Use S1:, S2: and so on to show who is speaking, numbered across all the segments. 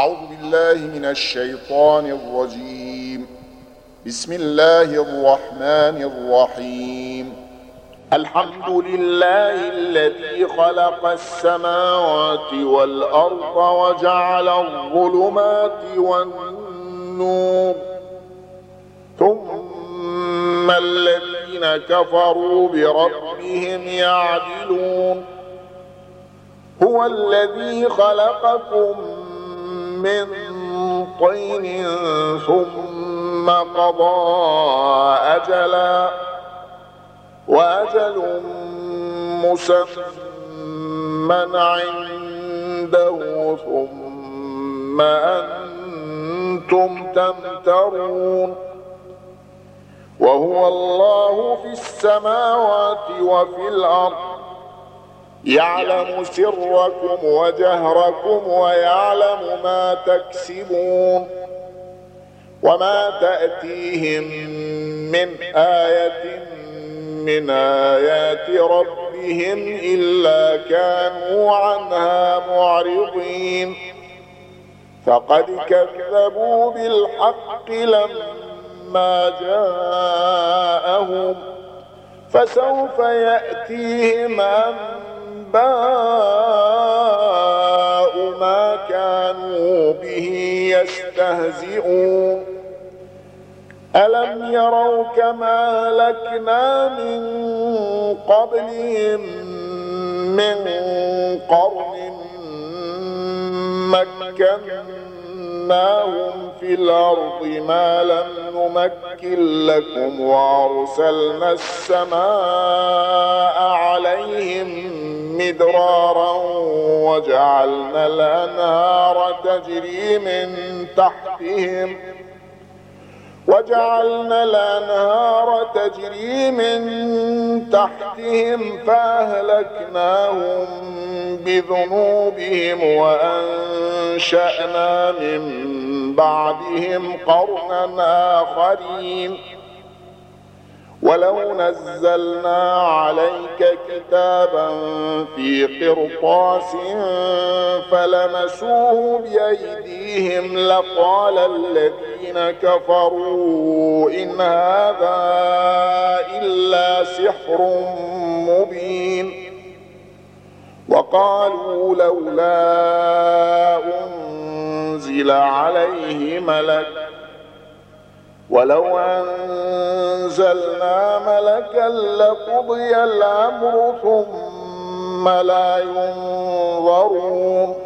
S1: أعوذ بالله من الشيطان الرجيم. بسم الله الرحمن الرحيم. الحمد لله الذي خلق السماوات والأرض وجعل الظلمات والنور، ثم الذين كفروا بربهم يعدلون. هو الذي خلقكم من طين ثم قضى أجلا، وأجل مسمى عنده، ثم أنتم تمترون. وهو الله في السماوات وفي الأرض، يعلم سركم وجهركم ويعلم ما تكسبون. وما تأتيهم من آية من آيات ربهم إلا كانوا عنها معرضين. فقد كذبوا بالحق لما جاءهم، فسوف يأتيهم أنباء ما كانوا به يستهزئون. ألم يروا كما أهلكنا من قبلهم من قرن مكناهم في الأرض ما لم نمكن لكم، وأرسلنا السماء عليهم مدرارا وجعلنا الأنهار تجري من تحتهم فأهلكناهم بذنوبهم وأنشأنا من بعدهم قرنا آخرين. ولو نزلنا عليك كتابا في قرطاس فلمسوه بأيديهم لقال الذين كفروا إن هذا إلا سحر مبين. وقالوا لولا أنزل عليه ملك، ولو أنزلنا ملكا لقضي الأمر ثم لا ينظرون.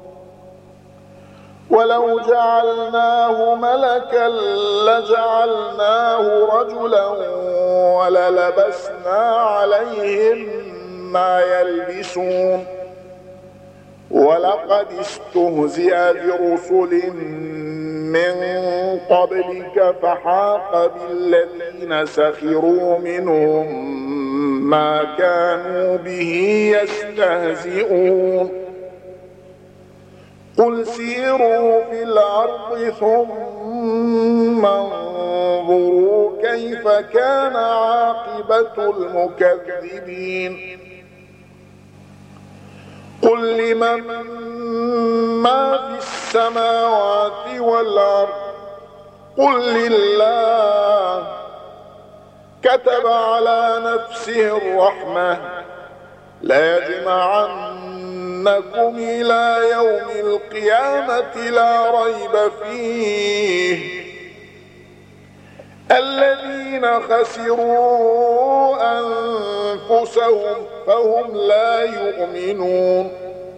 S1: ولو جعلناه ملكا لجعلناه رجلا وللبسنا عليهم ما يلبسون. ولقد استهزئ برسل من قبلك فحاق بالذين سخروا منهم ما كانوا به يستهزئون. قل سيروا في الأرض ثم انظروا كيف كان عاقبة المكذبين. قل لمن ما في السماوات والأرض، قل لله. كتب على نفسه الرحمة ليجمعنكم إلى يوم القيامة لا ريب فيه. الذين خسروا أنفسهم فهم لا يؤمنون.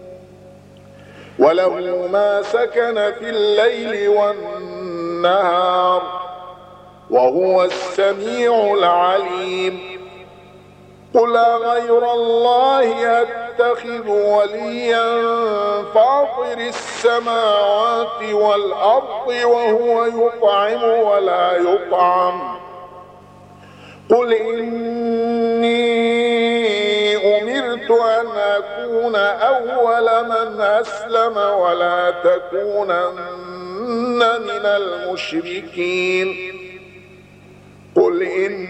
S1: وله ما سكن في الليل والنهار وهو السميع العليم. قل غير الله أتخذ وليا فاطر السماوات والأرض وهو يطعم ولا يطعم. قل إني أمرت أن أكون أول من أسلم ولا تكونن من المشركين. قل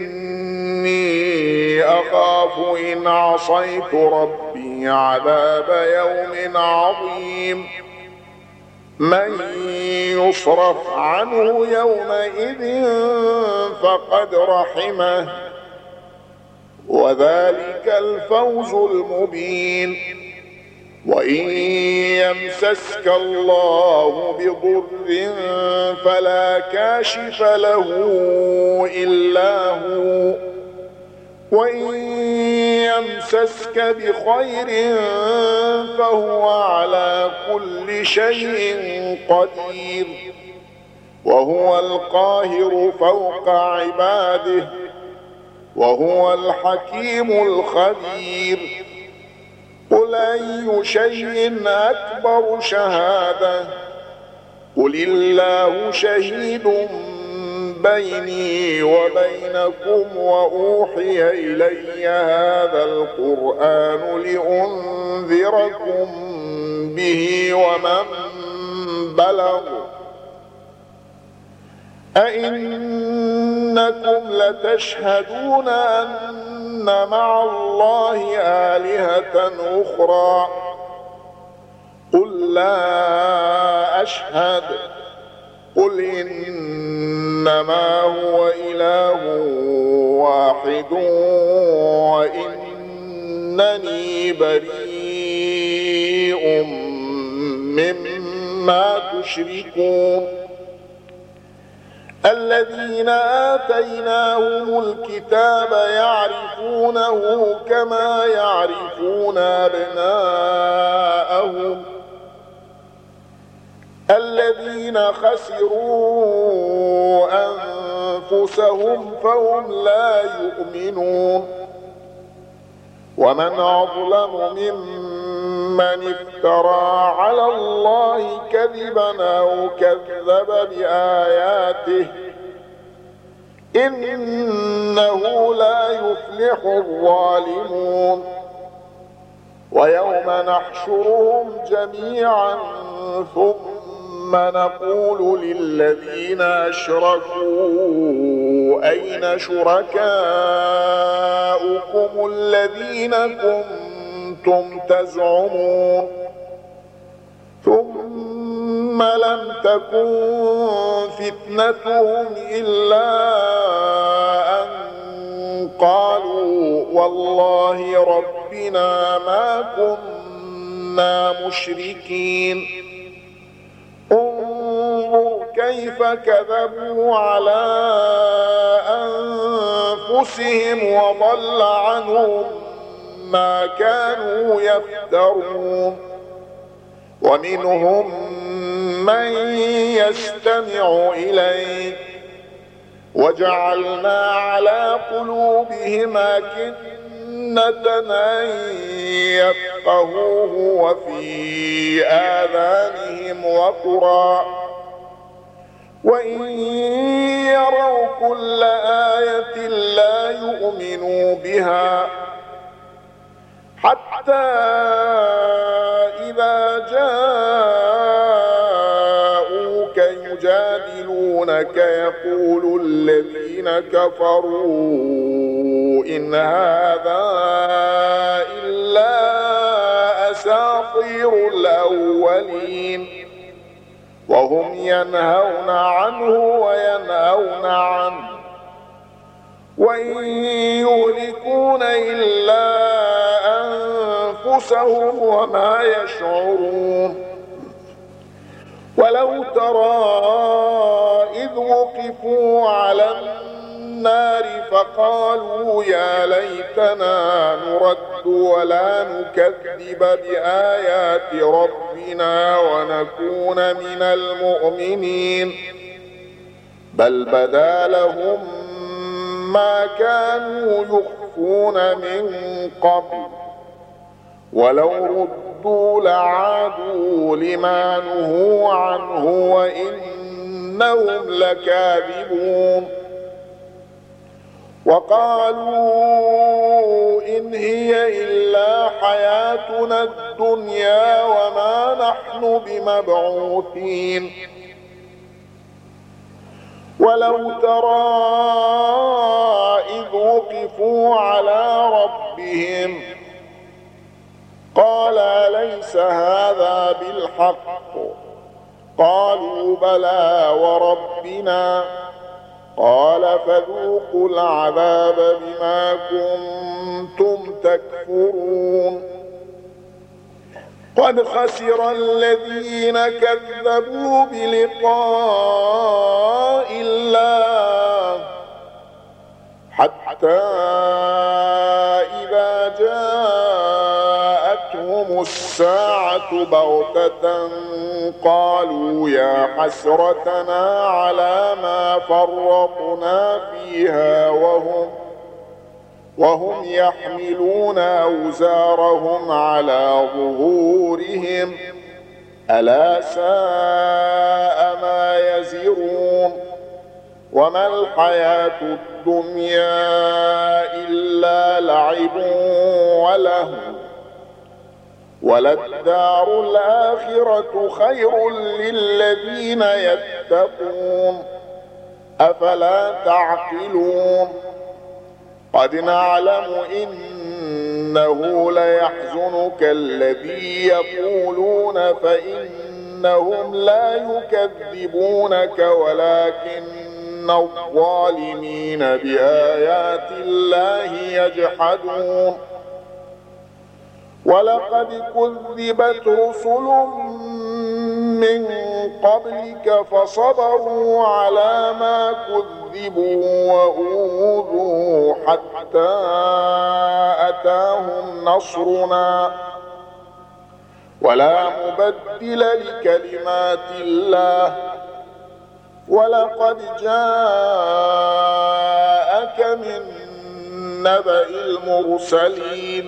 S1: إني أخاف إن عصيت ربي عذاب يوم عظيم. من يصرف عنه يومئذ فقد رحمه وذلك الفوز المبين. وإن يمسسك الله بضر فلا كاشف له إلا هو وإن يمسسك بخير فهو على كل شيء قدير وهو القاهر فوق عباده وهو الحكيم الخبير. قل أي شيء أكبر شهادة قل الله شهيد بيني وبينكم وأوحي إلي هذا القرآن لأنذركم به ومن بلغ أئنكم لتشهدون أن مع الله آلهة أخرى قل لا أشهد قل إنما هو إله واحد وإنني بريء مما تشركون. الذين آتيناهم الكتاب يعرفونه كما يعرفون أبناءهم الذين خسروا أنفسهم فهم لا يؤمنون. ومن أظلم ممن افترى على الله كذبا أو كذب بآياته إنه لا يفلح الظالمون. ويوم نحشرهم جميعا ثم نقول للذين أشركوا أين شركاؤكم الذين كنتم تزعمون ثم لم تكن فتنتهم إلا أن قالوا والله ربنا ما كنا مشركين. انظر كيف كذبوا على أنفسهم وضل عنهم ما كانوا يفترون. ومنهم من يستمع إليك وجعلنا على قلوبهم أكنة أن يفقهوه وفي آذانهم وقرا وإن يروا كل آية لا يؤمنوا بها حتى إذا جاءوك يجادلونك يقول الذين كفروا إن هذا إلا أساطير الأولين وهم ينهون عنه وينهون عنه وإن يهلكون إلا أنفسهم وما يشعرون. ولو ترى إذ وقفوا على النار فقالوا يا ليتنا نرد ولا نكذب بآيات ربنا ونكون من المؤمنين بل بدا لهم ما كانوا يخفون من قبل ولو ردوا لعادوا لما نهوا عنه وإنهم لكاذبون. وقالوا إن هي إلا حياتنا الدنيا وما نحن بمبعوثين. ولو ترى إذ وقفوا على ربهم قال أليس هذا بالحق قالوا بلى وربنا قال فذوقوا العذاب بما كنتم تكفرون قد خسر الذين كذبوا بلقاء الله حتى إذا جاءتهم الساعة بغتة قالوا يا حسرتنا على ما فرطنا فيها وهم يحملون أوزارهم على ظهورهم ألا ساء ما يزرون وما الحياة الدنيا إلا لعب ولهو وللدار الآخرة خير للذين يتقون أفلا تعقلون قد نعلم إنه ليحزنك الذي يقولون فإنهم لا يكذبونك ولكن الظالمين بآيات الله يجحدون ولقد كذبت رسل من قبلك فصبروا على ما كذبوا وأوذوا حتى أتاهم نصرنا ولا مبدل لكلمات الله ولقد جاءك من نبأ المرسلين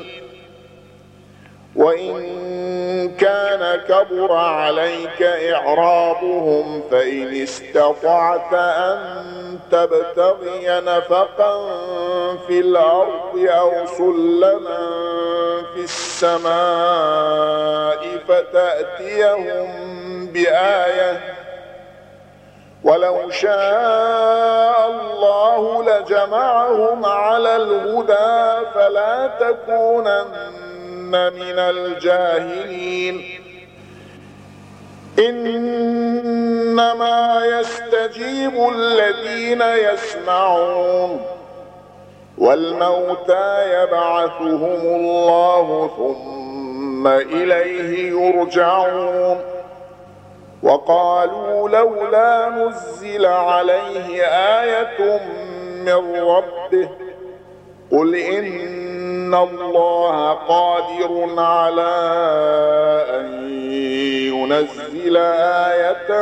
S1: وإن كان كبر عليك إعراضهم فإن استطعت أن تبتغي نفقا في الأرض أو سلما في السماء فتأتيهم بآية ولو شاء الله لجمعهم على الهدى فلا تكونن من الجاهلين إنما يستجيب الذين يسمعون والموتى يبعثهم الله ثم إليه يرجعون وقالوا لولا نزل عليه آية من ربه قل إن الله قادر على أن ينزل آية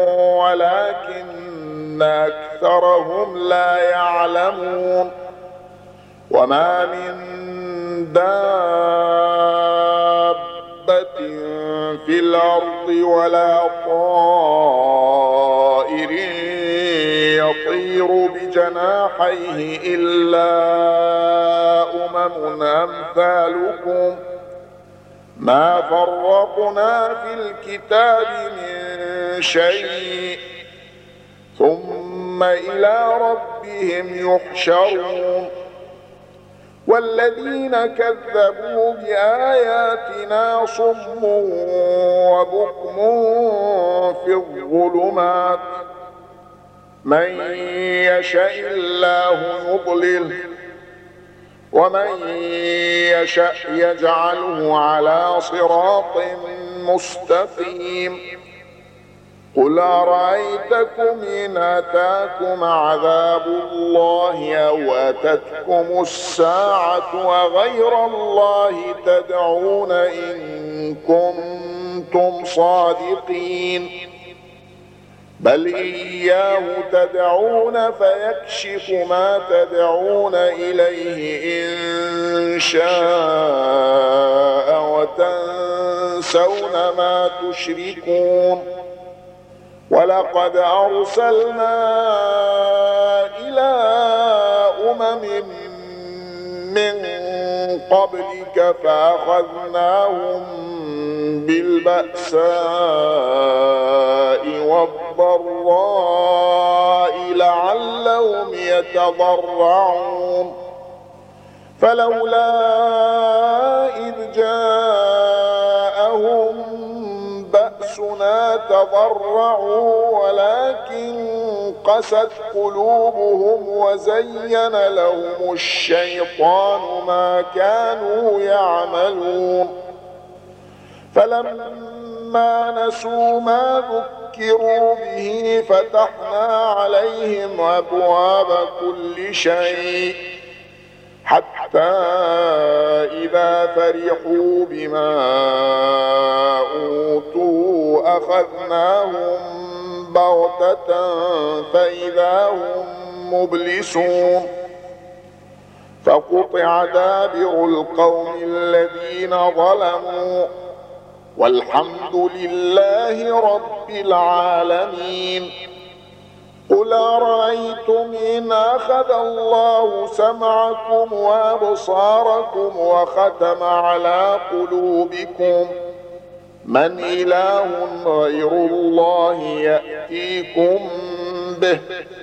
S1: ولكن أكثرهم لا يعلمون وما من دابة في الأرض ولا طائر يطير بجناحيه إلا أمم أمثالكم ما فرطنا في الكتاب من شيء ثم إلى ربهم يحشرون والذين كذبوا بآياتنا صم وبكم في الظلمات من يشاء الله يضلله ومن يشاء يجعله على صراط مستقيم قل أرأيتكم إن أتاكم عذاب الله أو أتتكم الساعة وغير الله تدعون إن كنتم صادقين بل إياه تدعون فيكشف ما تدعون إليه إن شاء وتنسون ما تشركون ولقد أرسلنا إلى أمم من قبلك فأخذناهم بالبأساء والضراء لعلهم يتضرعون فلولا إذ جاءهم بأسنا بأسنا تضرعوا ولكن قست قلوبهم وزين لهم الشيطان ما كانوا يعملون فلما نسوا ما ذكروا به فتحنا عليهم أبواب كل شيء حتى إذا فرحوا بما أوتوا أخذناهم بغتة فإذا هم مبلسون فقطع دابر القوم الذين ظلموا والحمد لله رب العالمين. قل أرأيتم إن أخذ الله سمعكم وأبصاركم وختم على قلوبكم من إله غير الله يأتيكم به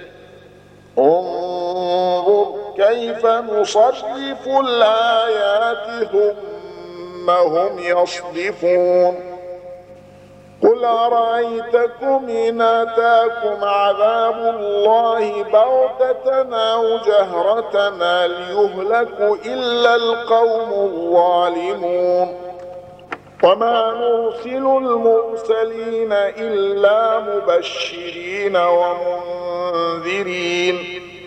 S1: انظر كيف نصرف الآيات ثم هم يصدفون. قل أرأيتكم إن أتاكم عذاب الله بغتة أو جهرة هل يهلك إلا القوم الظالمون وما نرسل المرسلين إلا مبشرين ومنذرين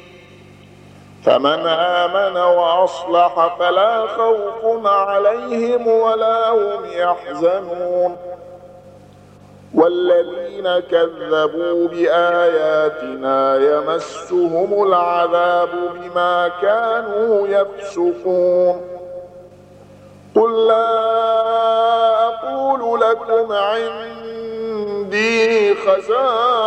S1: فمن آمن وأصلح فلا خوف عليهم ولا هم يحزنون والذين كذبوا بآياتنا يمسهم العذاب بما كانوا يفسقون. قل لا أقول لكم عندي خزائن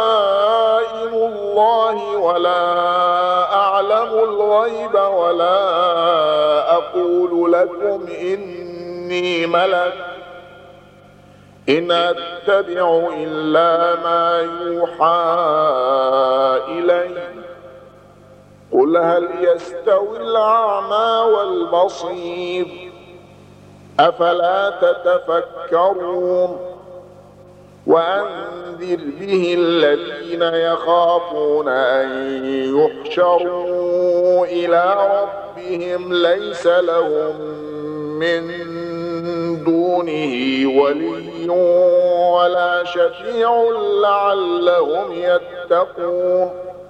S1: الله ولا أعلم الغيب ولا أقول لكم إني ملك إن أتبع إلا ما يوحى إلي. قل هل يستوي الأعمى والبصير أفلا تتفكرون. وأنذر به الذين يخافون أن يحشروا إلى ربهم ليس لهم من دونه ولي ولا شفيع لعلهم يتقون.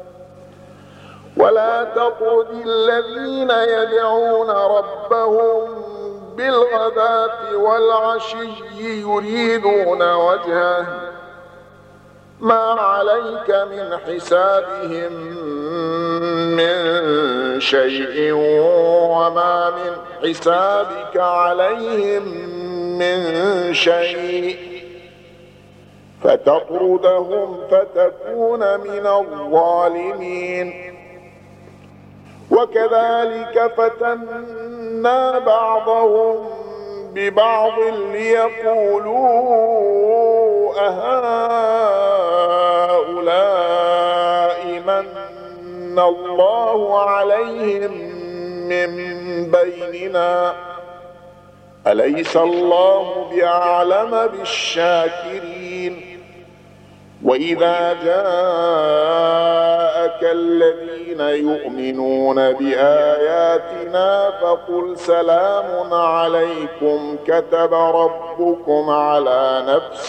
S1: ولا تطرد الذين يدعون ربهم بالغداة والعشي يريدون وجهه ما عليك من حسابهم من شيء وما من حسابك عليهم من شيء فتطردهم فتكون من الظالمين. وكذلك فتنا بعضهم ببعض ليقولوا أهؤلاء من الله عليهم من بيننا أليس الله بأعلم بالشاكرين. وإذا جاءك الذين يؤمنون بآياتنا فقل سلام عليكم كتب ربكم على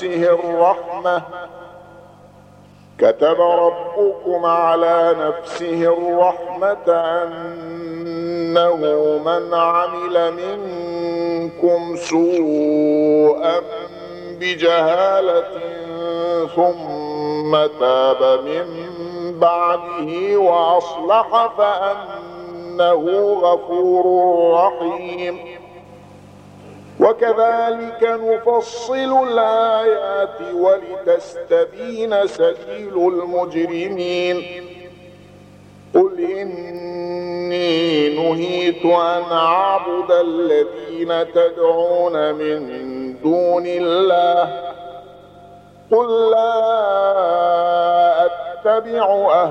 S1: نفسه الرحمة أنه من عمل منكم سوءا بجهالة ثم تاب من بعده وأصلح فأنه غفور رحيم. وكذلك نفصل الآيات ولتستبين سبيل المجرمين. قل إني نهيت أن أعبد الذين تدعون من دون الله قل لا أتبع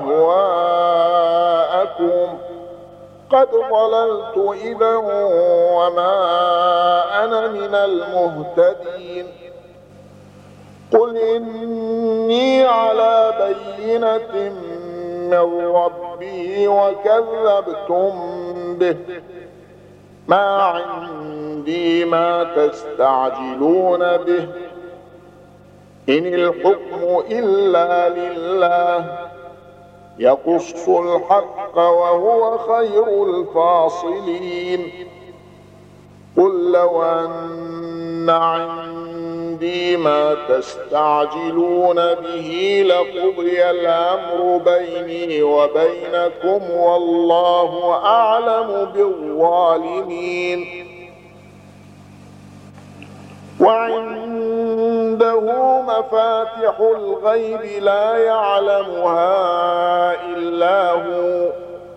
S1: أهواءكم قد ضللت إذا وما أنا من المهتدين. قل إني على بينة من ربي وكذبتم به، ما عندي ما تستعجلون به، إن الحكم إلا لله يقص الحق وهو خير الفاصلين. قل لو أن عندي ما تستعجلون به لقضي الأمر بيني وبينكم والله أعلم بالظالمين. وعنده مفاتح الغيب لا يعلمها إلا هو،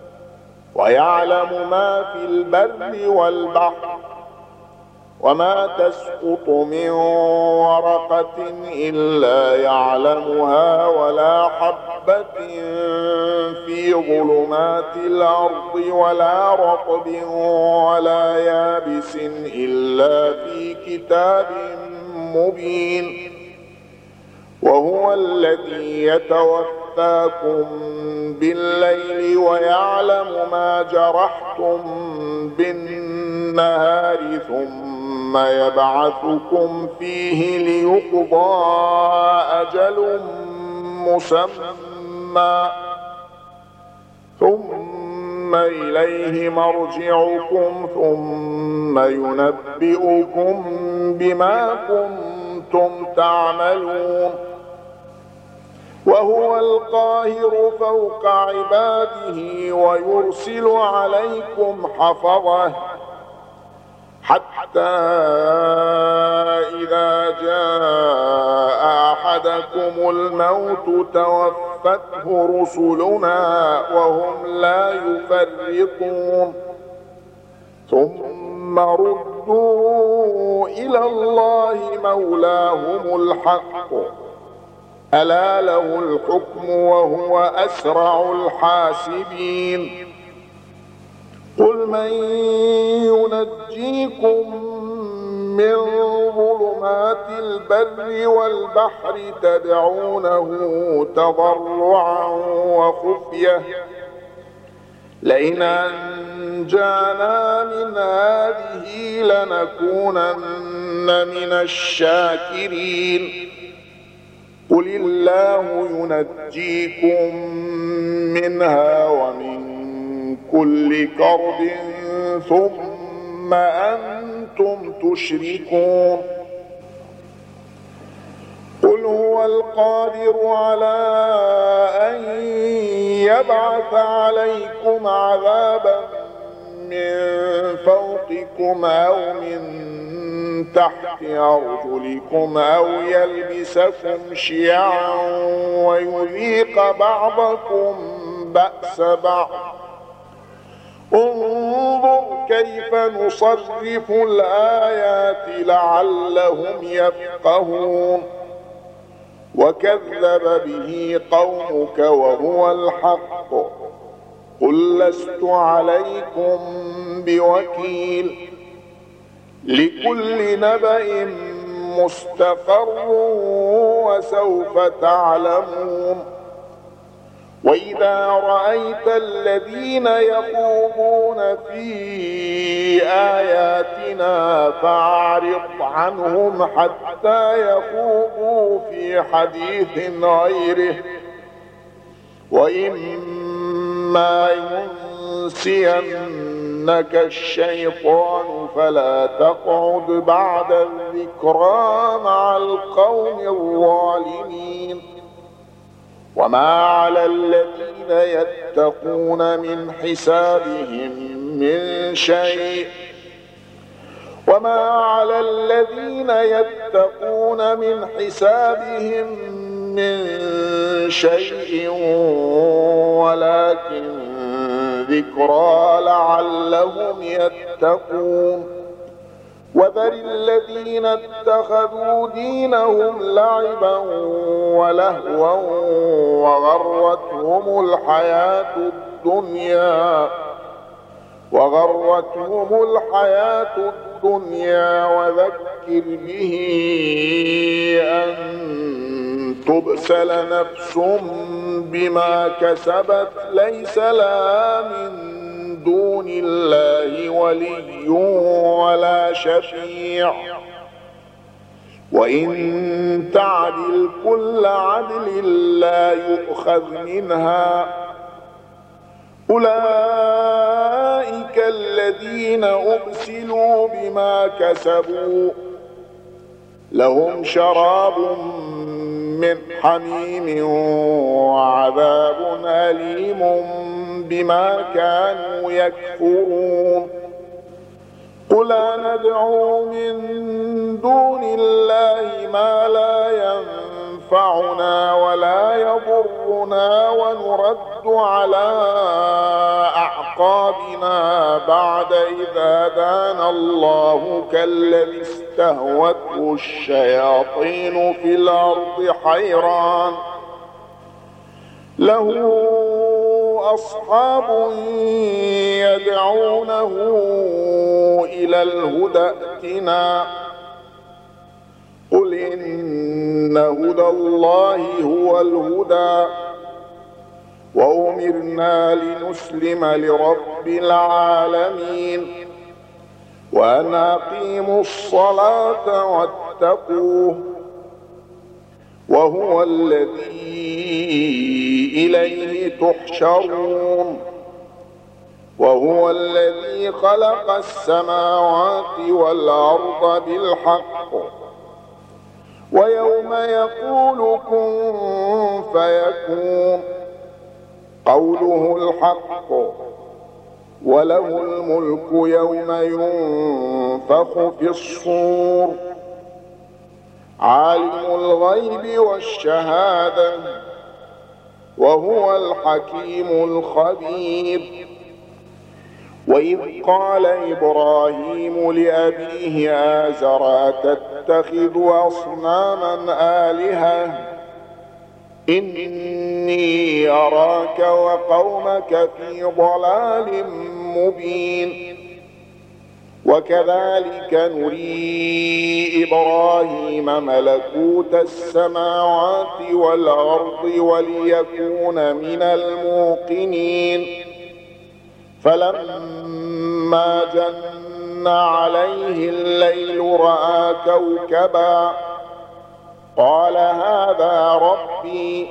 S1: ويعلم ما في البر والبحر، وما تسقط من ورقة إلا يعلمها، ولا حبة في ظلمات الأرض ولا رطب ولا يابس إلا في كتاب مبين. وهو الذي يتوفاكم بالليل ويعلم ما جرحتم بالنهار ثم يبعثكم فيه ليقضى أجل مسمى ثم إليه مرجعكم ثم ينبئكم بما كنتم تعملون. وهو القاهر فوق عباده ويرسل عليكم حفظه حتى إذا جاء أحدكم الموت توفته رسلنا وهم لا يفرطون، ثم ردوا إلى الله مولاهم الحق ألا له الحكم وهو أسرع الحاسبين. قل من ينجيكم من ظلمات البر والبحر تدعونه تضرعا وخفية لئن أنجانا من هذه لنكونن من الشاكرين. قل الله ينجيكم منها ومن كل كرب ثم أنتم تشركون. قل هو القادر على أن يبعث عليكم عذابا من فوقكم أو من تحت أرجلكم أو يلبسكم شيعا ويذيق بعضكم بأس بعض. انظر كيف نصرف الآيات لعلهم يفقهون. وكذب به قومك وهو الحق قل لست عليكم بوكيل لكل نبأ مستقر وسوف تعلمون. وإذا رأيت الذين يخوضون في آياتنا فأعرض عنهم حتى يخوضوا في حديث غيره، وإما ينسينك الشيطان فلا تقعد بعد الذكرى مع القوم الظالمين. وما على الذين يتقون من حسابهم من شيء ولكن ذكرى لعلهم يتقون. وذر الذين اتخذوا دينهم لعبا ولهوا وغرتهم الحياة الدنيا وغرتهم الحياة الدنيا وذكر به أن تبسل نفس بما كسبت ليس لها من دون الله ولي ولا شفيع وإن تعدل كل عدل لا يؤخذ منها أولئك الذين أبسلوا بما كسبوا لهم شراب من حميم وعذاب أليم بما كانوا يكفرون قل ندعو من دون الله ما لا ينفعنا ولا يضرنا ونرد على أعقابنا بعد إذا هدانا الله كالذي استهوته الشياطين في الأرض حيران له أصحاب يدعونه إلى الهدى ائتنا قل إن هدى الله هو الهدى وأمرنا لنسلم لرب العالمين وأن أقيموا الصلاة واتقوه وهو الذي إليه تحشرون وهو الذي خلق السماوات والأرض بالحق ويوم يقول كن فيكون قوله الحق وله الملك يوم ينفخ في الصور عالم الغيب والشهادة وهو الحكيم الخبير وإذ قال إبراهيم لأبيه آزر أتتخذ أصناما آلهة إني أراك وقومك في ضلال مبين وكذلك نري إبراهيم ملكوت السماوات والأرض وليكون من الموقنين فلما جن عليه الليل رأى كوكبا قال هذا ربي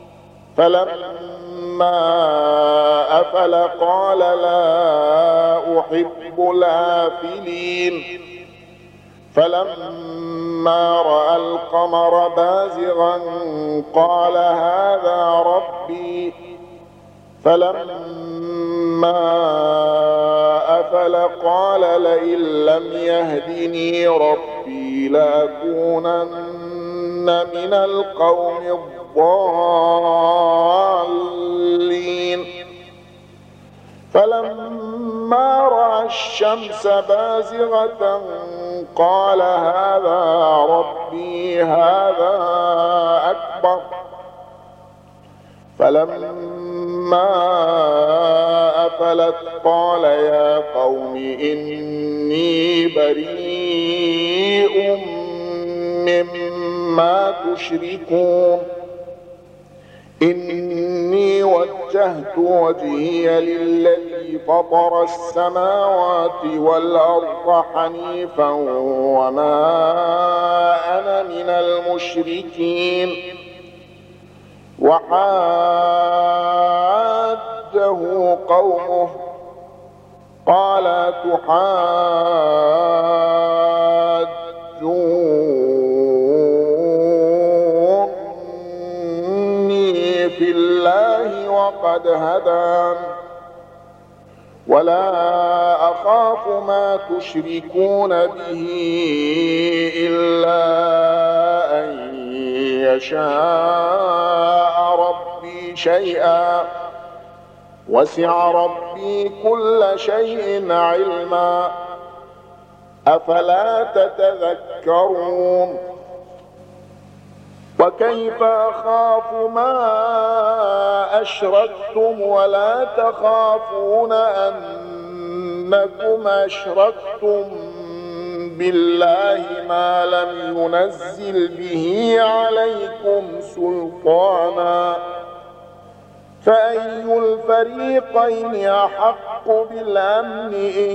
S1: فلما أفل قال لا أحب الآفلين فلما رأى القمر بازغا قال هذا ربي فلما أفل قال لئن لم يهدني ربي لأكونن من القوم الضالين فلما رأى الشمس بازغة قال هذا ربي هذا أكبر فلما أفلت قال يا قوم إني بريء مما تشركون إني وجهت وجهي للذي فطر السماوات والأرض حنيفا وما أنا من المشركين وحاجه قومه قال تحاجوني في الله وقد هدان ولا أخاف ما تشركون به إلا أن يشاء ربي شيئا وسع ربي كل شيء علما أفلا تتذكرون وكيف أخاف ما أشركتم ولا تخافون أنكم أشركتم بالله ما لم ينزل به عليكم سلطانا فأي الفريقين أحق بالأمن إن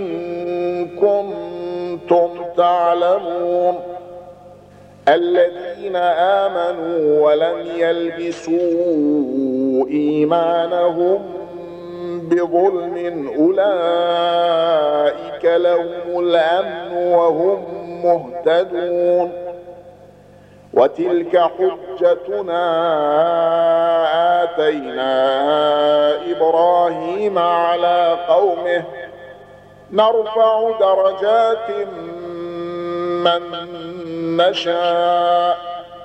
S1: كنتم تعلمون الذين آمنوا ولم يلبسوا إيمانهم بظلم أولئك لهم الأمن وهم مهتدون وتلك حجتنا آتيناها إبراهيم على قومه نرفع درجات من نشاء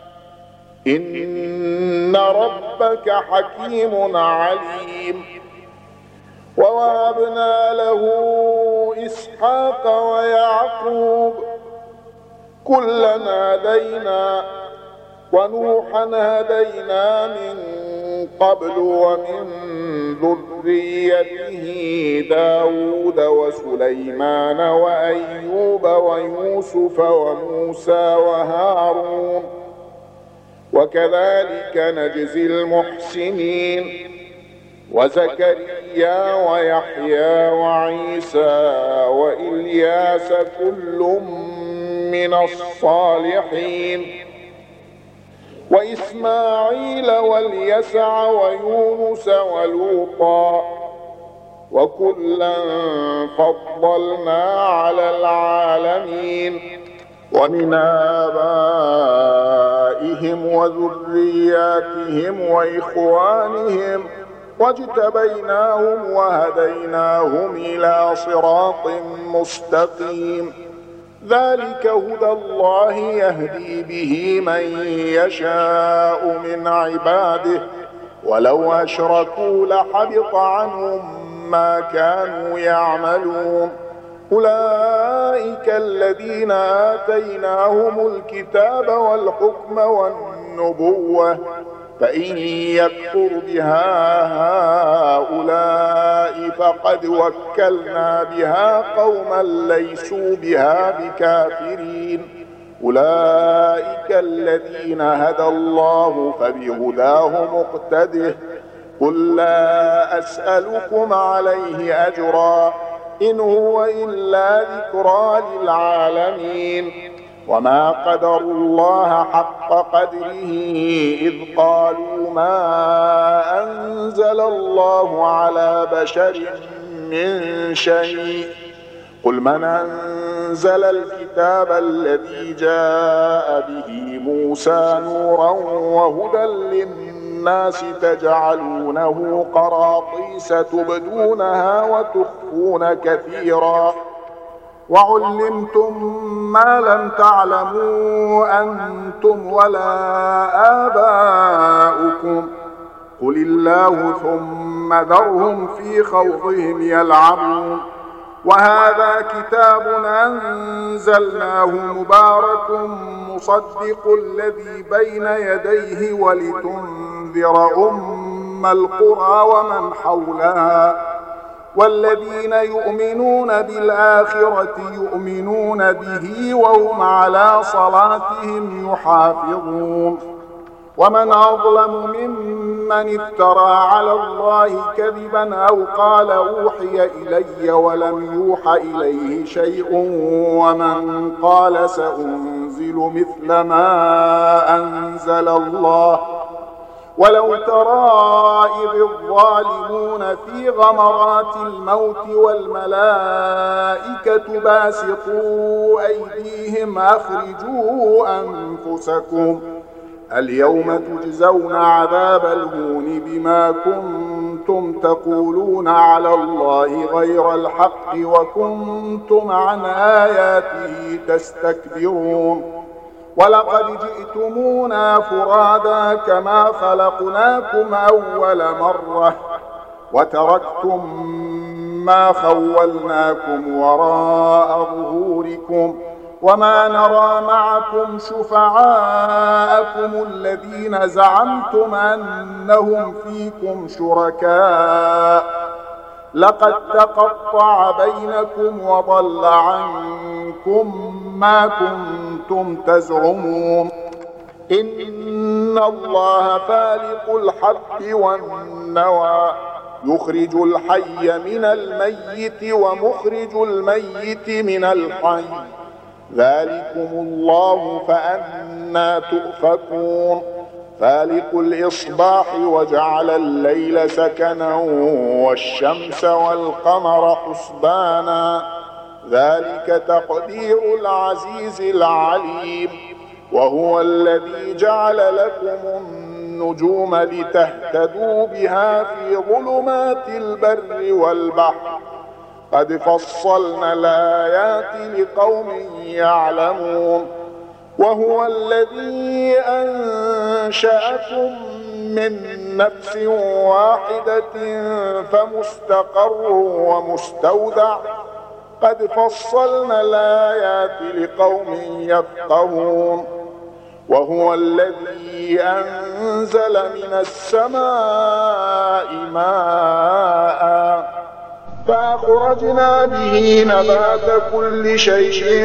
S1: إن ربك حكيم عليم ووهبنا له إسحاق ويعقوب كلنا هدينا ونوحا هدينا من قبل ومن ذريته داود وسليمان وأيوب ويوسف وموسى وهارون وكذلك نجزي المحسنين وزكريا ويحيى وعيسى وإلياس كل من الصالحين وإسماعيل واليسع ويونس ولوطا وكلا فضلنا على العالمين ومن آبائهم وذرياتهم وإخوانهم واجتبيناهم وهديناهم إلى صراط مستقيم ذلك هدى الله يهدي به من يشاء من عباده ولو أشركوا لحبط عنهم ما كانوا يعملون أولئك الذين آتيناهم الكتاب والحكم والنبوة فإن يكفر بها هؤلاء فقد وكلنا بها قوما ليسوا بها بكافرين أولئك الذين هدى الله فبهداه مقتده قل لا أسألكم عليه أجرا إن هو إلا ذكرى للعالمين وما قدروا الله حق قدره إذ قالوا ما أنزل الله على بشر من شيء قل من أنزل الكتاب الذي جاء به موسى نورا وهدى للناس تجعلونه قراطيس تبدونها وتخفون كثيرا وعلمتم ما لم تعلموا أنتم ولا آباؤكم قل الله ثم ذرهم في خوضهم يلعبون وهذا كتاب أنزلناه مبارك مصدق الذي بين يديه ولتنذر أم القرى ومن حولها والذين يؤمنون بالآخرة يؤمنون به وهم على صلاتهم يحافظون ومن أظلم ممن افترى على الله كذبا أو قال أوحي إلي ولم يوحى إليه شيء ومن قال سأنزل مثل ما أنزل الله ولو ترى إذ الظالمون في غمرات الموت والملائكة باسطوا أيديهم أخرجوا أنفسكم اليوم تجزون عذاب الهون بما كنتم تقولون على الله غير الحق وكنتم عن آياته تستكبرون ولقد جئتمونا فرادا كما خلقناكم أول مرة وتركتم ما خولناكم وراء ظهوركم وما نرى معكم شفعاءكم الذين زعمتم أنهم فيكم شركاء لقد تقطع بينكم وضل عنكم ما كنتم تزعمون إن الله فالق الحب والنوى يخرج الحي من الميت ومخرج الميت من الحي ذلكم الله فأنى تؤفكون فالق الإصباح وجعل الليل سكنا والشمس والقمر حسبانا ذلك تقدير العزيز العليم وهو الذي جعل لكم النجوم لتهتدوا بها في ظلمات البر والبحر قد فصلنا الآيات لقوم يعلمون وهو الذي أنشأكم من نفس واحدة فمستقر ومستودع قد فصلنا الآيات لقوم يفقهون وهو الذي أنزل من السماء ماء فأخرجنا به نبات كل شيء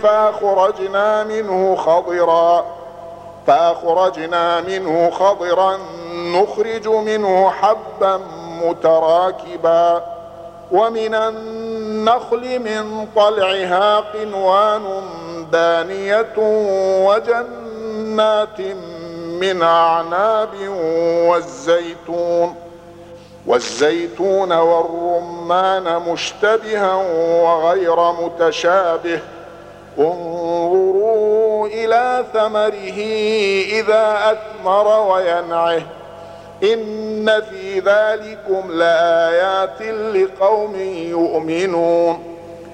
S1: فأخرجنا منه خضرا نخرج منه حبا متراكبا ومن النخل من طلعها قنوان دانية وجنات من أعناب والزيتون والرمان مشتبها وغير متشابه انظروا إلى ثمره إذا أثمر وينعه إن في ذلكم لآيات لقوم يؤمنون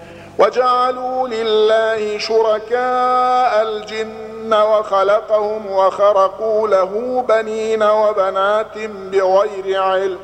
S1: وجعلوا لله شركاء الجن وخلقهم وخرقوا له بنين وبنات بغير علم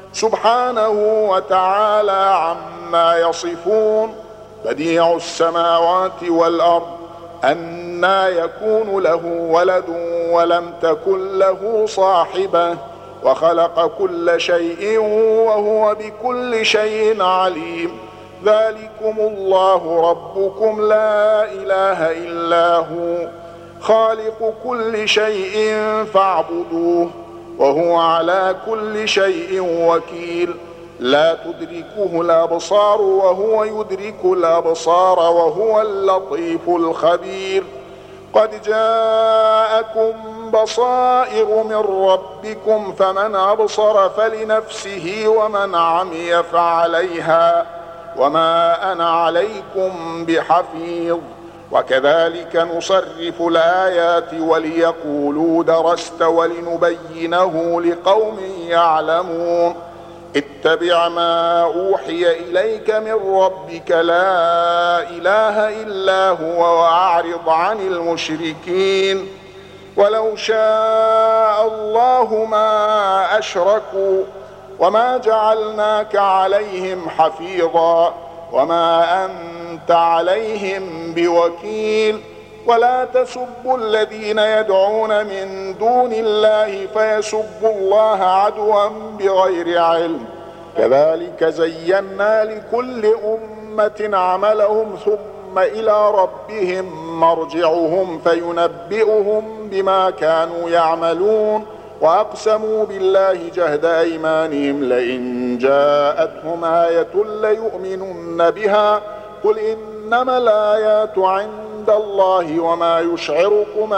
S1: سبحانه وتعالى عما يصفون بديع السماوات والأرض أنى يكون له ولد ولم تكن له صاحبة وخلق كل شيء وهو بكل شيء عليم ذلكم الله ربكم لا إله إلا هو خالق كل شيء فاعبدوه وهو على كل شيء وكيل لا تدركه الأبصار وهو يدرك الأبصار وهو اللطيف الخبير قد جاءكم بصائر من ربكم فمن أبصر فلنفسه ومن عمي فعليها وما أنا عليكم بحفيظ وكذلك نصرف الآيات وليقولوا درست ولنبينه لقوم يعلمون اتبع ما أوحي إليك من ربك لا إله إلا هو وأعرض عن المشركين ولو شاء الله ما أشركوا وما جعلناك عليهم حفيظا وما أنت عليهم بوكيل ولا تسبوا الذين يدعون من دون الله فيسبوا الله عدوا بغير علم كذلك زينا لكل أمة عملهم ثم إلى ربهم مرجعهم فينبئهم بما كانوا يعملون وأقسموا بالله جهد أيمانهم لئن جاءتهم آية ليؤمنن بها قل إنما الآيات عند الله وما يشعركم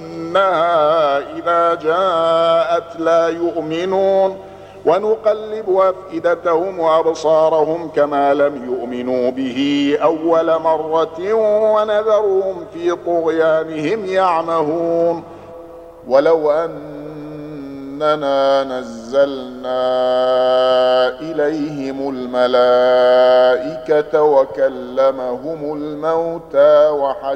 S1: أنها إذا جاءت لا يؤمنون ونقلب أفئدتهم وأبصارهم كما لم يؤمنوا به أول مرة ونذرهم في طغيانهم يعمهون ولو أننا نزلنا إليهم الملائكة وكلمهم الموتى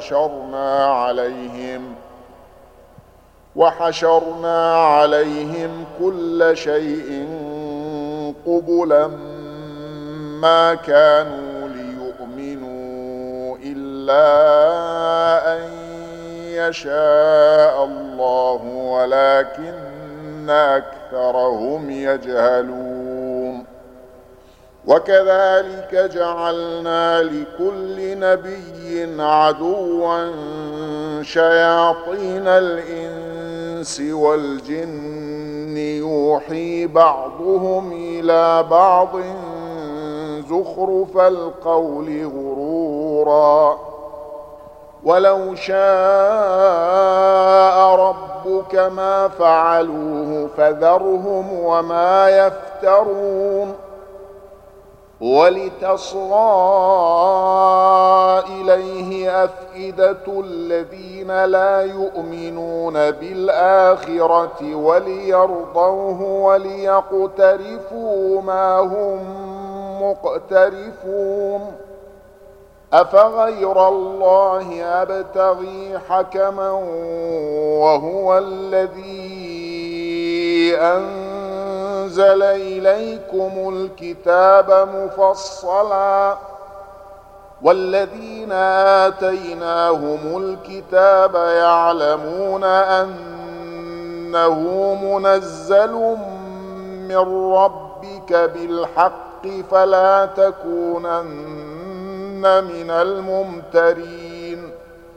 S1: وحشرنا عليهم كل شيء قبلا ما كانوا ليؤمنوا إلا أن يشاء الله ولكن أكثرهم يجهلون وكذلك جعلنا لكل نبي عدوا شياطين الإنس والجن يوحي بعضهم إلى بعض زخرف القول غرورا ولو شاء ربك ما فعلوه فذرهم وما يفترون ولتصغى إليه أفئدة الذين لا يؤمنون بالآخرة وليرضوه وليقترفوا ما هم مقترفون أفغير الله أبتغي حكما وهو الذي أنزل إليكم الكتاب مفصلا والذين آتيناهم الكتاب يعلمون أنه منزل من ربك بالحق فلا تكونن من الممترين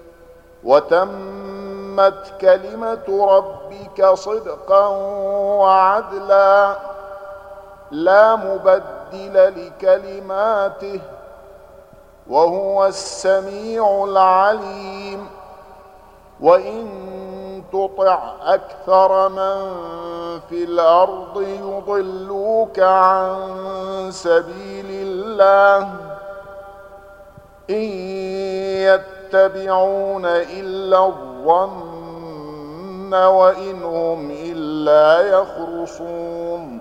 S1: وتمت كلمة ربك صدقا وعدلا لا مبدل لكلماته وهو السميع العليم وإن تطع أكثر من في الأرض يضلوك عن سبيل الله إن يتبعون إلا الظن وإن هم إلا يخرصون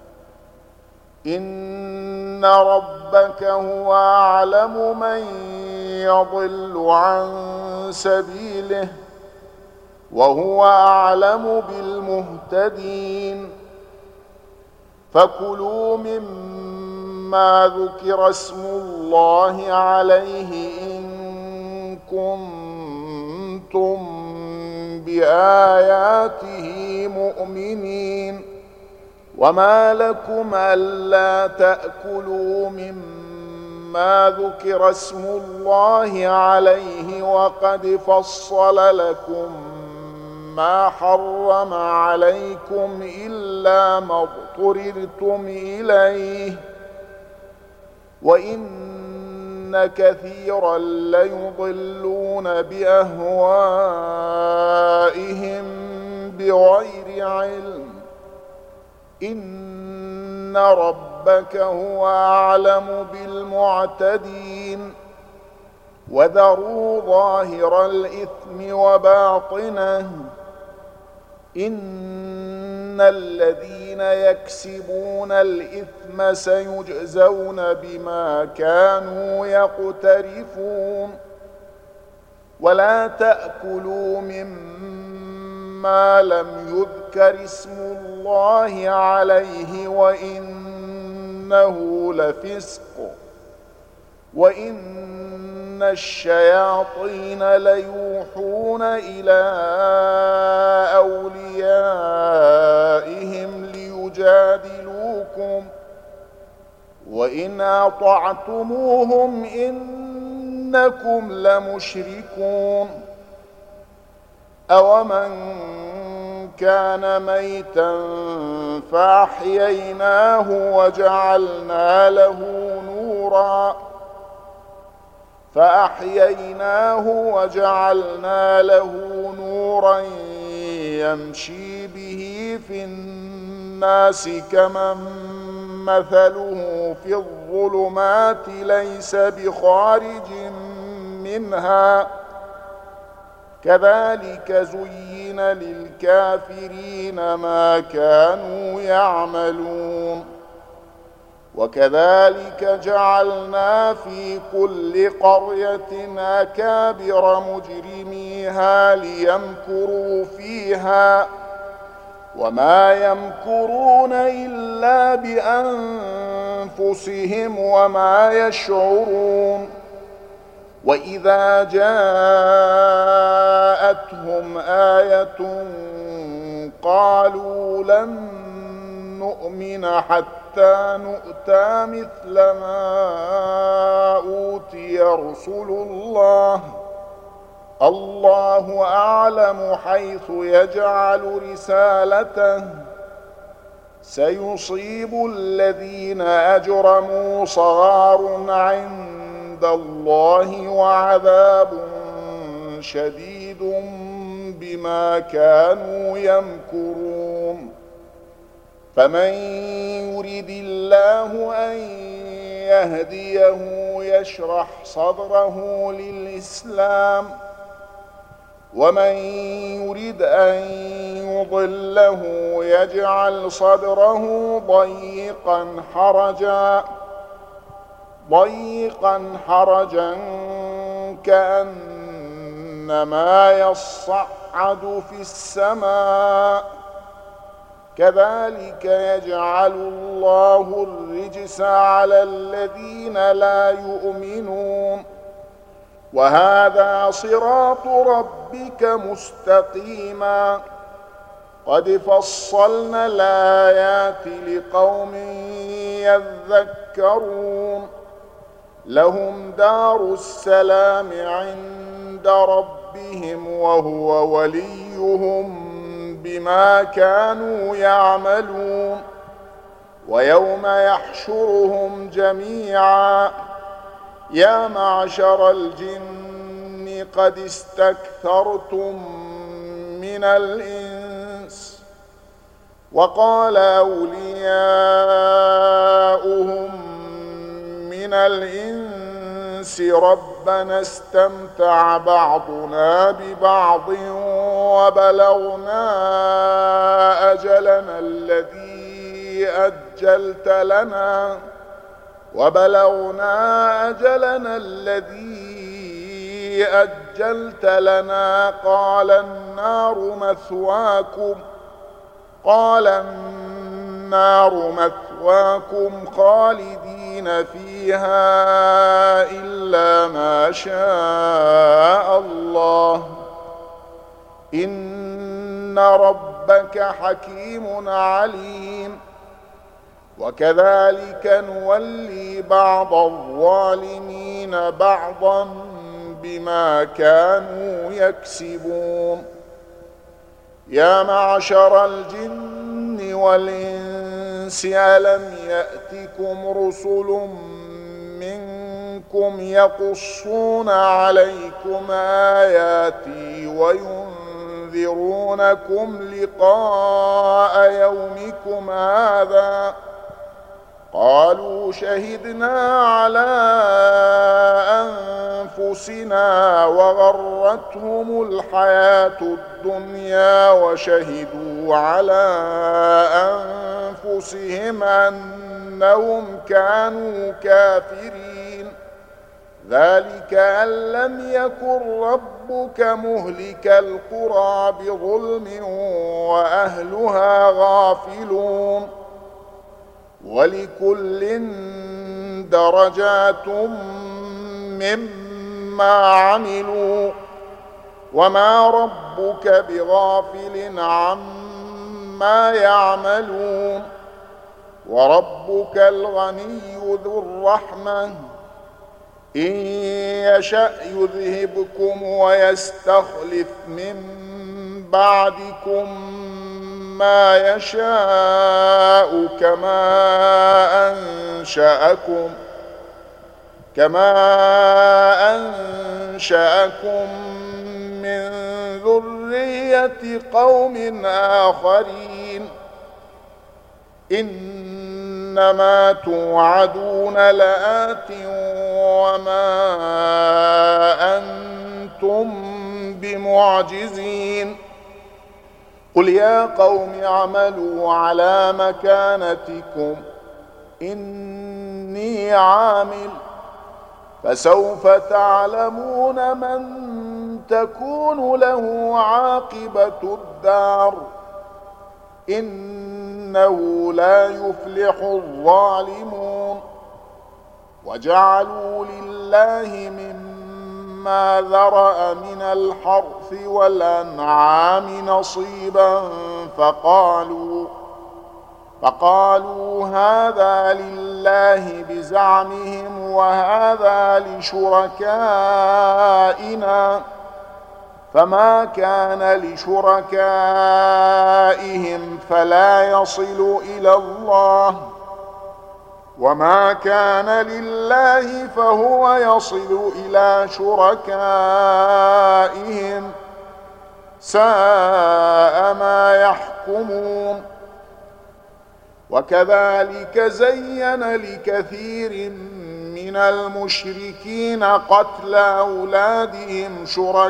S1: إن ربك هو أعلم من يضل عن سبيله وهو أعلم بالمهتدين فكلوا مما ذكر اسم الله عليه إن كنتم بآياته مؤمنين وما لكم ألا تأكلوا مما ذكر اسم الله عليه وقد فصل لكم ما حرم عليكم إلا ما اضطررتم إليه وإن كثيرا ليضلون بأهوائهم بغير علم إن ربك هو أعلم بالمعتدين وذروا ظاهر الإثم وباطنه إن الذين يكسبون الإثم سيجزون بما كانوا يقترفون ولا تأكلوا مما لم يذكر اسم الله عليه وإنه لفسق وإن الشياطين ليوحون إلى أوليائهم ليجادلوكم وإن أطعتموهم إنكم لمشركون أومن كان ميتا فأحييناه وجعلنا له نورا يمشي به في الناس كمن مثله في الظلمات ليس بخارج منها كذلك زين للكافرين ما كانوا يعملون وكذلك جعلنا في كل قرية أكابر مجرميها ليمكروا فيها وما يمكرون إلا بأنفسهم وما يشعرون وإذا جاءتهم آية قالوا لن نؤمن حتى حتى نؤتى مثل ما أوتي رسل الله. الله أعلم حيث يجعل رسالته. سيصيب الذين أجرموا صغار عند الله وعذاب شديد بما كانوا يمكرون. فمن يرد الله أن يهديه يشرح صدره للإسلام، ومن يرد أن يضله يجعل صدره ضيقا حرجا كأنما يصعد في السماء. كذلك يجعل الله الرجس على الذين لا يؤمنون. وهذا صراط ربك مستقيما. قد فصلنا الآيات لقوم يذكرون. لهم دار السلام عند ربهم وهو وليهم بما كانوا يعملون. ويوم يحشرهم جميعا يا معشر الجن قد استكثرتم من الإنس. وقال أولياؤهم من الإنس ربنا استمتع بعضنا ببعض وبلغنا أجلنا الذي أجلت لنا قال النار مثواكم خالدين فيها إلا ما شاء الله إن ربك حكيم عليم. وكذلك نولي بعض الظالمين بعضا بما كانوا يكسبون. يا معشر الجن والإنس ألم يأتكم رسل منكم يقصون عليكم آياتي وينذرونكم لقاء يومكم هذا؟ قالوا شهدنا على أنفسنا وغرتهم الحياة الدنيا وشهدوا على أنفسهم أنهم كانوا كافرين. ذلك أن لم يكن ربك مهلك القرى بظلم وأهلها غافلون. ولكل درجات مما عملوا وما ربك بغافل عما يعملون. وربك الغني ذو الرحمة إن يشأ يذهبكم ويستخلف من بعدكم ما يشاء كما أنشأكم من ذرية قوم آخرين. إنما توعدون لآت وما أنتم بمعجزين. قل يا قوم اعملوا على مكانتكم إني عامل فسوف تعلمون من تكون له عاقبة الدار. إنه لا يفلح الظالمون. وجعلوا لله مما ذرأ من الحرث والأنعام نصيبا فقالوا هذا لله بزعمهم وهذا لشركائنا، فما كان لشركائهم فلا يصل إلى الله، وما كان لله فهو يصل إلى شركائهم، ساء ما يحكمون. وكذلك زين لكثير من المشركين قتل أولادهم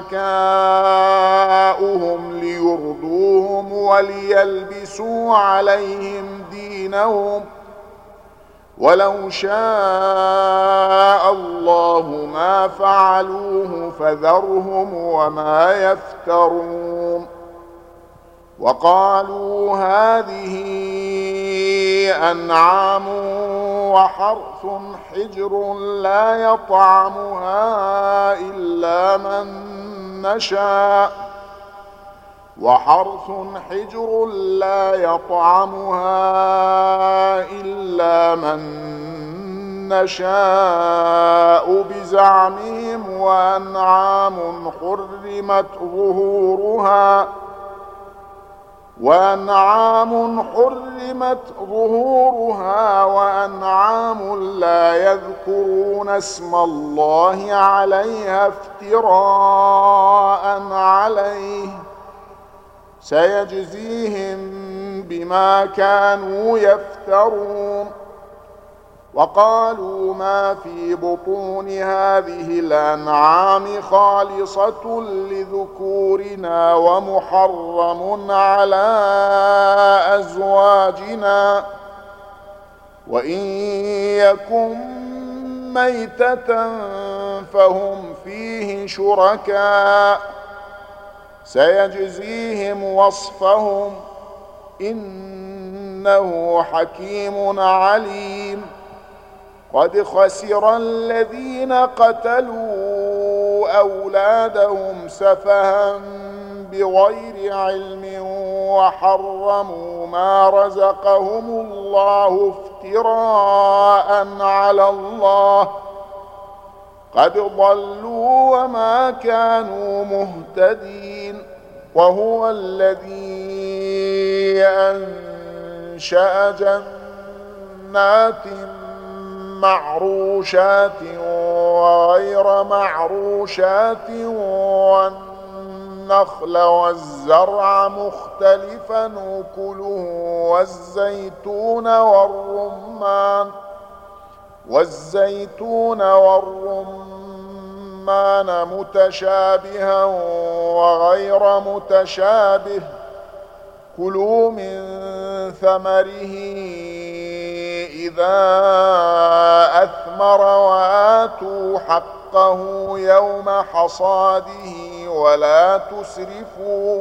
S1: شركاؤهم ليردوهم وليلبسوا عليهم دينهم، ولو شاء الله ما فعلوه فذرهم وما يفترون. وقالوا هذه أنعام وحرث حجر لا يطعمها إلا من نشاء، وحرث حجر لا يطعمها إلا من نشاء بزعمهم، وأنعام حرمت ظهورها وأنعام لا يذكرون اسم الله عليها افتراء عليه، سيجزيهم بما كانوا يفترون. وقالوا ما في بطون هذه الأنعام خالصة لذكورنا ومحرم على أزواجنا، وإن يكن ميتة فهم فيه شركاء، سيجزيهم وصفهم إنه حكيم عليم. قد خسر الذين قتلوا أولادهم سفها بغير علم وحرموا ما رزقهم الله افتراء على الله، قد ضلوا وما كانوا مهتدين. وهو الذي أنشأ جنات معروشات وغير معروشات والنخل والزرع مختلفا أكله والزيتون والرمان متشابها وغير متشابه، كلوا من ثمره إذا أثمر وآتوا حقه يوم حصاده ولا تسرفوا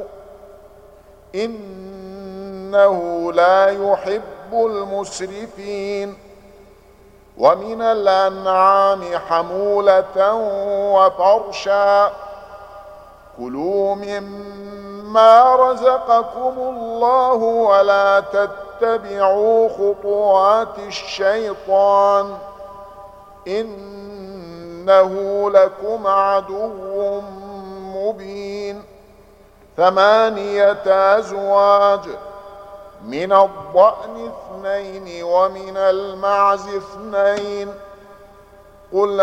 S1: إنه لا يحب المسرفين. ومن الأنعام حمولة وفرشا، كلوا مما رزقكم الله ولا تتبعوا خطوات الشيطان إنه لكم عدو مبين. 8 أزواج، من الضأن 2 ومن المعز 2، قل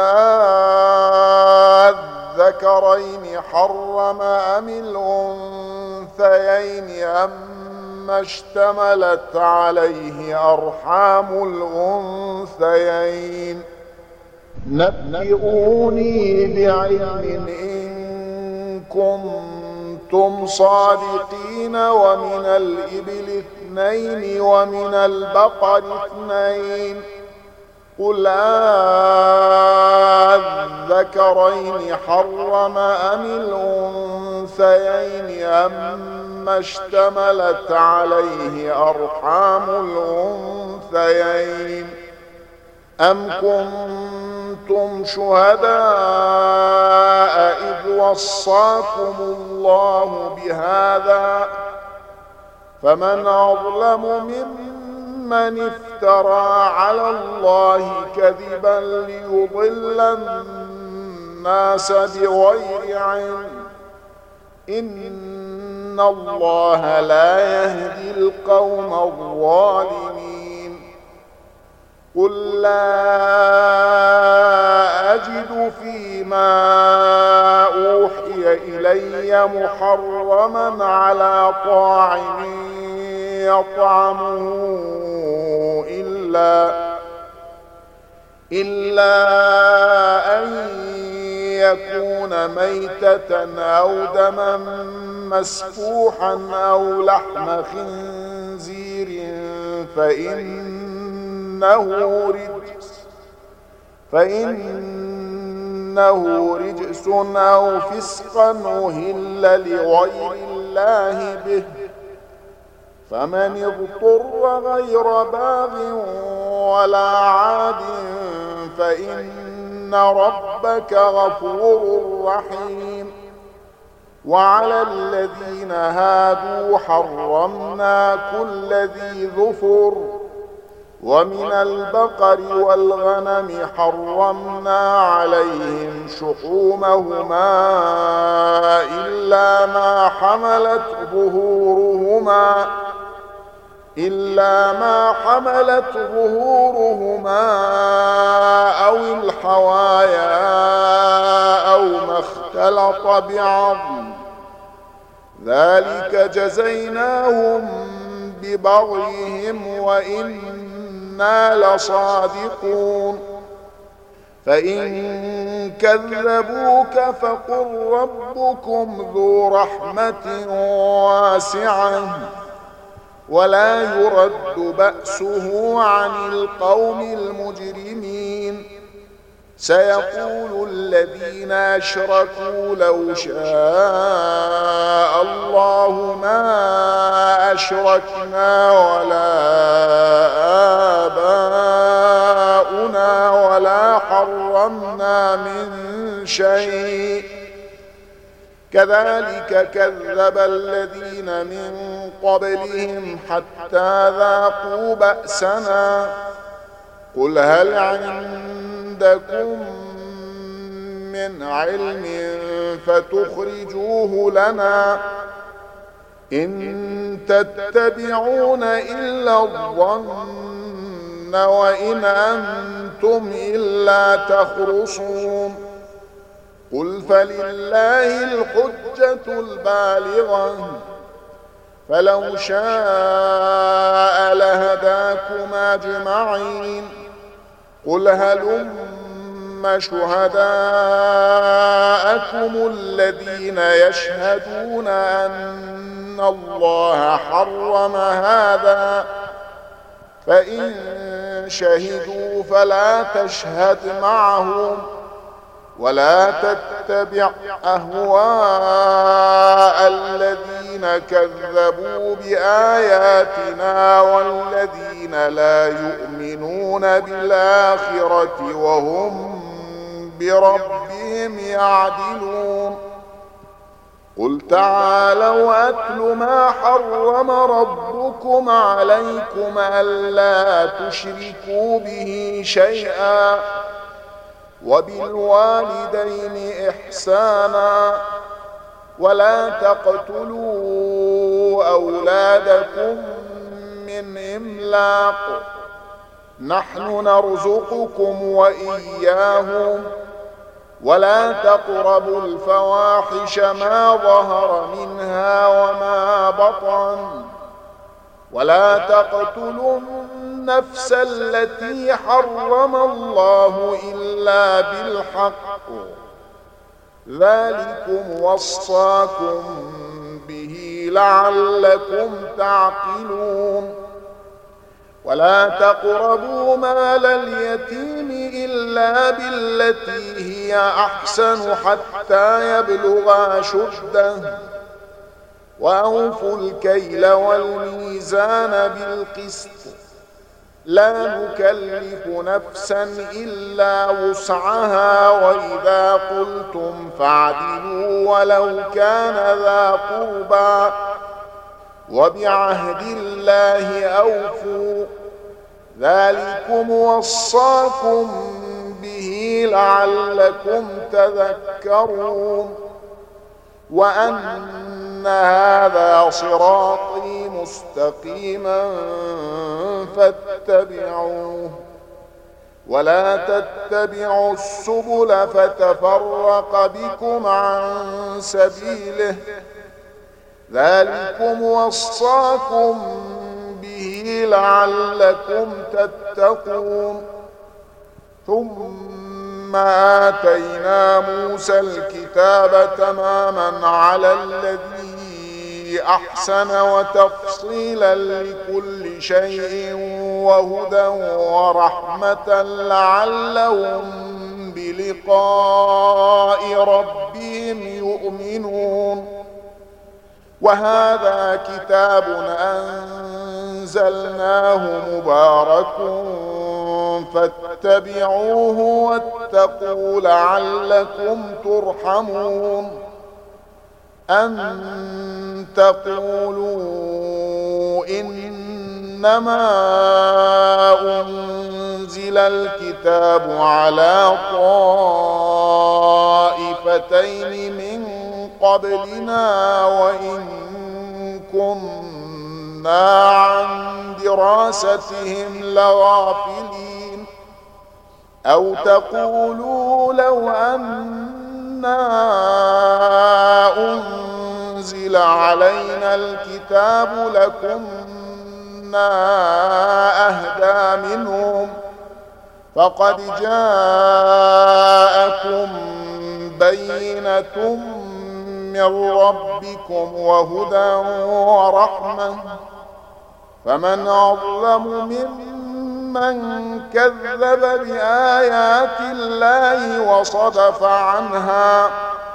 S1: أذكرين حرم أم الأنثيين أما اشتملت عليه أرحام الأنثيين. نبئوني بعلم إن كنتم صادقين. ومن الإبل 2 ومن البقر 2، قل أذكرين حرم أم الأنثيين أما اشتملت عليه أرحام الأنثيين. أم كنتم شهداء إذ وصاكم الله بهذا، فمن أظلم ممن من افترى على الله كذبا ليضل الناس بغير علم إن الله لا يهدي القوم الظالمين قل لا أجد فيما أوحي إلي محرما على طاعم يطعمه إلا أن يكون ميتة أو دما مسفوحا أو لحم خنزير فإنه رجس أو فسقا أهل لغير الله به فمن اضطر غير باغ ولا عاد فإن ربك غفور رحيم وعلى الذين هادوا حرمنا كل ذي ظفر ومن البقر والغنم حرمنا عليهم شحومهما إلا ما حملت ظهورهما أو الحوايا أو ما اختلط بعظم ذلك جزيناهم ببغيهم وإنا لصادقون فإن كذبوك فقل ربكم ذو رحمة واسعة ولا يرد بأسه عن القوم المجرمين سيقول الذين أشركوا لو شاء الله ما أشركنا ولا آباؤنا ولا حرمنا من شيء كذلك كذب الذين من قبلهم حتى ذاقوا بأسنا قل هل عندكم من علم فتخرجوه لنا إن تتبعون إلا الظن وإن أنتم إلا تخرصون قل فلله الحجة البالغة فلو شاء لهداكم أجمعين قل هلم شهداءكم الذين يشهدون أن الله حرم هذا فإن شهدوا فلا تشهد معهم ولا تتبع أهواء الذين كذبوا بآياتنا والذين لا يؤمنون بالآخرة وهم بربهم يعدلون قل تعالوا أتل ما حرم ربكم عليكم ألا تشركوا به شيئا وبالوالدين إحسانا ولا تقتلوا أولادكم من إملاق نحن نرزقكم وإياهم ولا تقربوا الفواحش ما ظهر منها وما بطن ولا تقتلوا النفس التي حرم الله إلا بالحق ذلكم وصاكم به لعلكم تعقلون ولا تقربوا مال اليتيم إلا بالتي هي أحسن حتى يبلغ أشده وأوفوا الكيل والميزان بالقسط لا نكلف نفسا إلا وسعها وإذا قلتم فاعدلوا ولو كان ذا قربى وبعهد الله أوفوا ذلكم وصاكم به لعلكم تذكرون وأن هذا صراطي مستقيما فاتبعوه ولا تتبعوا السبل فتفرق بكم عن سبيله ذلكم وصاكم به لعلكم تتقون ثم آتينا موسى الكتاب تماما على الذي أحسن وتفصيلا لكل شيء وهدى ورحمة لعلهم بلقاء ربهم يؤمنون وهذا كتاب أنزلناه مبارك فاتبعوه واتقوا لعلكم ترحمون أن تقولوا إنما أنزل الكتاب على طائفتين من قبلنا وإن كنا عن دراستهم لغافلين أو تقولوا لو أنا أنزل علينا الكتاب لكنا أهدى منهم فقد جاءكم بينة من ربكم وهدى ورحمة فمن أظلم ممن كذب بآيات الله وصدف عنها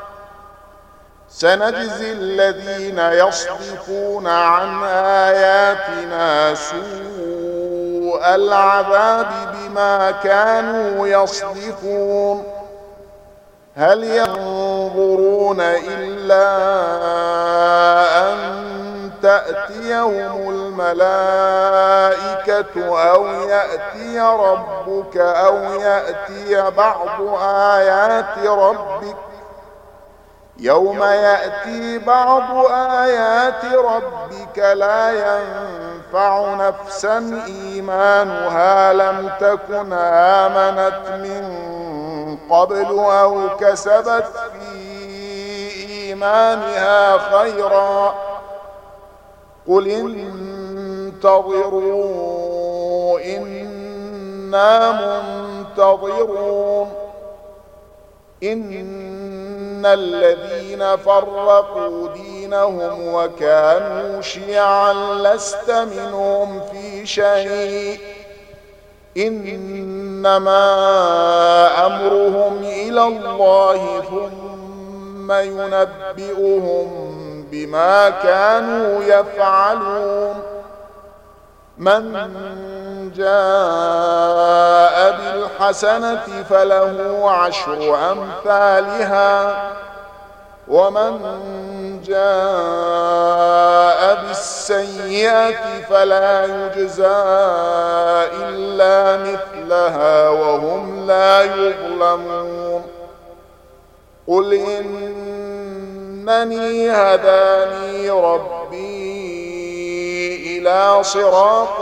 S1: سنجزي الذين يصدفون عن آياتنا سوء العذاب بما كانوا يصدفون هل ينظرون إلا أن تأتيهم الملائكة أو يأتي ربك أو يأتي بعض آيات ربك يوم يأتي بعض آيات ربك لا ينفع نفسا إيمانها لم تكن آمنت من قبل أو كسبت في إيمانها خيرا قل انتظروا إنا منتظرون إن الذين فرقوا دينهم وكانوا شيعا لست منهم في شيء إنما أمرهم إلى الله ثم ينبئهم بما كانوا يفعلون من جاء بالحسنة فله عشر أمثالها ومن جاء بالسيئة فلا يجزى إلا مثلها وهم لا يظلمون قل إنني هداني ربي إلى صراط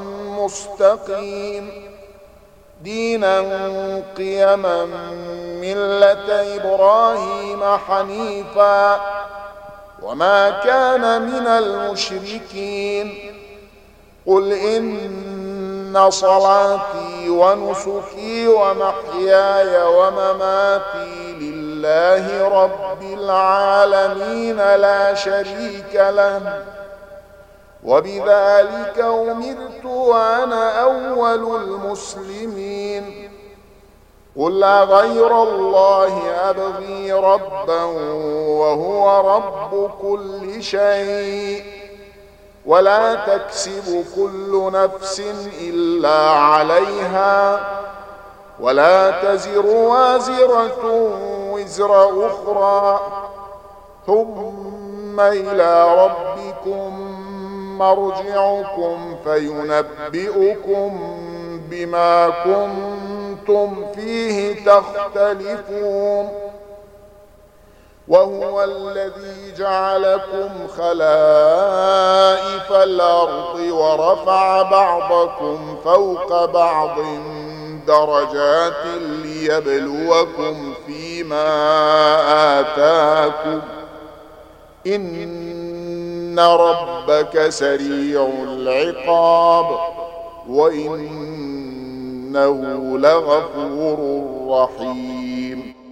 S1: مستقيم دينا قيما ملة إبراهيم حنيفا وما كان من المشركين قل إن صلاتي ونسكي ومحياي ومماتي لله رب العالمين لا شريك له وبذلك أمرت وأنا أول المسلمين قل غير الله أبغي ربا وهو رب كل شيء ولا تكسب كل نفس إلا عليها ولا تزر وازرة وزر أخرى ثم إلى ربكم مرجعكم فينبئكم بما كنتم فيه تختلفون وهو الذي جعلكم خلائف الأرض ورفع بعضكم فوق بعض درجات ليبلوكم فيما آتاكم إن ربك سريع العقاب وإنه لغفور رحيم